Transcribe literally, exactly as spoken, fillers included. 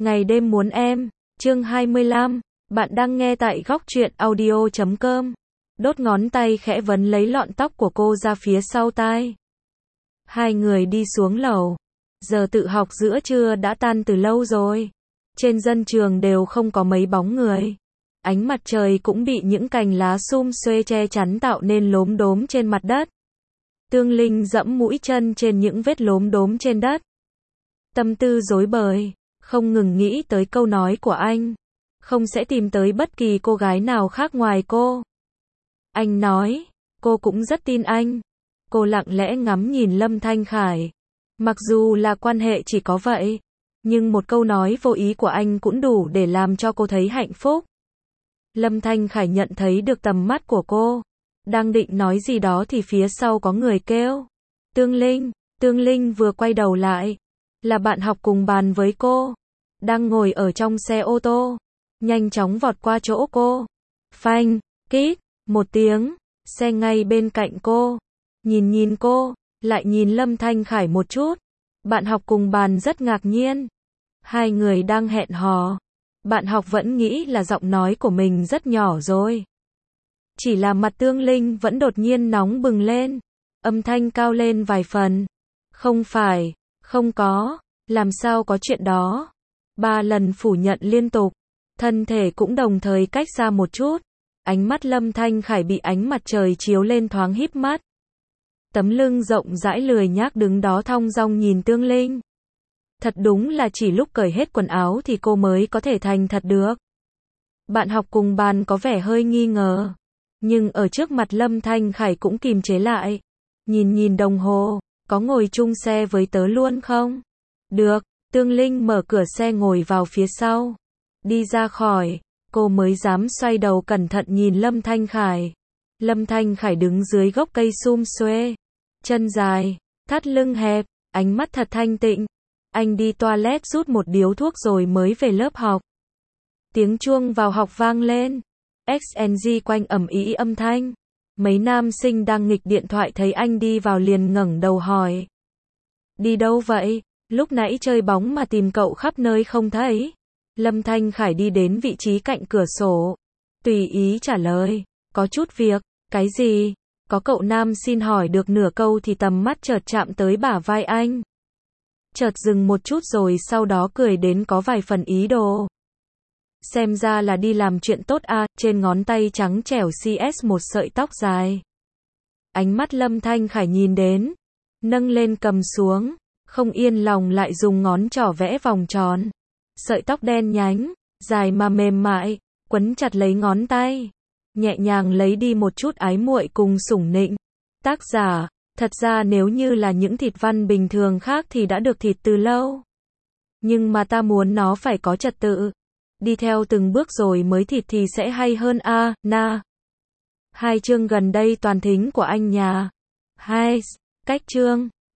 Ngày đêm muốn em, chương hai mươi lăm, bạn đang nghe tại góc truyện audio chấm com. Đốt ngón tay khẽ vấn lấy lọn tóc của cô ra phía sau tai. Hai người đi xuống lầu. Giờ tự học giữa trưa đã tan từ lâu rồi. Trên dân trường đều không có mấy bóng người. Ánh mặt trời cũng bị những cành lá sum xuê che chắn tạo nên lốm đốm trên mặt đất. Tương Linh dẫm mũi chân trên những vết lốm đốm trên đất. Tâm tư rối bời, không ngừng nghĩ tới câu nói của anh. Không sẽ tìm tới bất kỳ cô gái nào khác ngoài cô. Anh nói, cô cũng rất tin anh. Cô lặng lẽ ngắm nhìn Lâm Thanh Khải. Mặc dù là quan hệ chỉ có vậy, nhưng một câu nói vô ý của anh cũng đủ để làm cho cô thấy hạnh phúc. Lâm Thanh Khải nhận thấy được tầm mắt của cô. Đang định nói gì đó thì phía sau có người kêu. Tương Linh, Tương Linh vừa quay đầu lại. Là bạn học cùng bàn với cô. Đang ngồi ở trong xe ô tô. Nhanh chóng vọt qua chỗ cô. Phanh, kít, một tiếng. Xe ngay bên cạnh cô. Nhìn nhìn cô, lại nhìn Lâm Thanh Khải một chút. Bạn học cùng bàn rất ngạc nhiên. Hai người đang hẹn hò. Bạn học vẫn nghĩ là giọng nói của mình rất nhỏ rồi. Chỉ là mặt Tương Linh vẫn đột nhiên nóng bừng lên. Âm thanh cao lên vài phần. Không phải, không có, làm sao có chuyện đó. Ba lần phủ nhận liên tục. Thân thể cũng đồng thời cách xa một chút. Ánh mắt Lâm Thanh Khải bị ánh mặt trời chiếu lên thoáng híp mắt. Tấm lưng rộng rãi lười nhác đứng đó thong dong nhìn Tương Linh. Thật đúng là chỉ lúc cởi hết quần áo thì cô mới có thể thành thật được. Bạn học cùng bàn có vẻ hơi nghi ngờ. Nhưng ở trước mặt Lâm Thanh Khải cũng kìm chế lại. Nhìn nhìn đồng hồ, có ngồi chung xe với tớ luôn không? Được, Tương Linh mở cửa xe ngồi vào phía sau. Đi ra khỏi, cô mới dám xoay đầu cẩn thận nhìn Lâm Thanh Khải. Lâm Thanh Khải đứng dưới gốc cây sum xuê. Chân dài, thắt lưng hẹp, ánh mắt thật thanh tịnh. Anh đi toilet rút một điếu thuốc rồi mới về lớp học. Tiếng chuông vào học vang lên. ích en giê quanh ầm ĩ âm thanh. Mấy nam sinh đang nghịch điện thoại thấy anh đi vào liền ngẩng đầu hỏi. Đi đâu vậy? Lúc nãy chơi bóng mà tìm cậu khắp nơi không thấy. Lâm Thanh Khải đi đến vị trí cạnh cửa sổ. Tùy ý trả lời. Có chút việc. Cái gì? Có cậu nam xin hỏi được nửa câu thì tầm mắt chợt chạm tới bả vai anh. Chợt dừng một chút rồi sau đó cười đến có vài phần ý đồ. Xem ra là đi làm chuyện tốt à, trên ngón tay trắng trẻo xê ét một sợi tóc dài. Ánh mắt Lâm Thanh Khải nhìn đến, nâng lên cầm xuống, không yên lòng lại dùng ngón trỏ vẽ vòng tròn. Sợi tóc đen nhánh, dài mà mềm mại, quấn chặt lấy ngón tay, nhẹ nhàng lấy đi một chút ái muội cùng sủng nịnh. Tác giả, thật ra nếu như là những thịt văn bình thường khác thì đã được thịt từ lâu. Nhưng mà ta muốn nó phải có trật tự. Đi theo từng bước rồi mới thịt thì sẽ hay hơn a, à, na. Hai chương gần đây toàn thính của anh nhà. Hai, cách chương.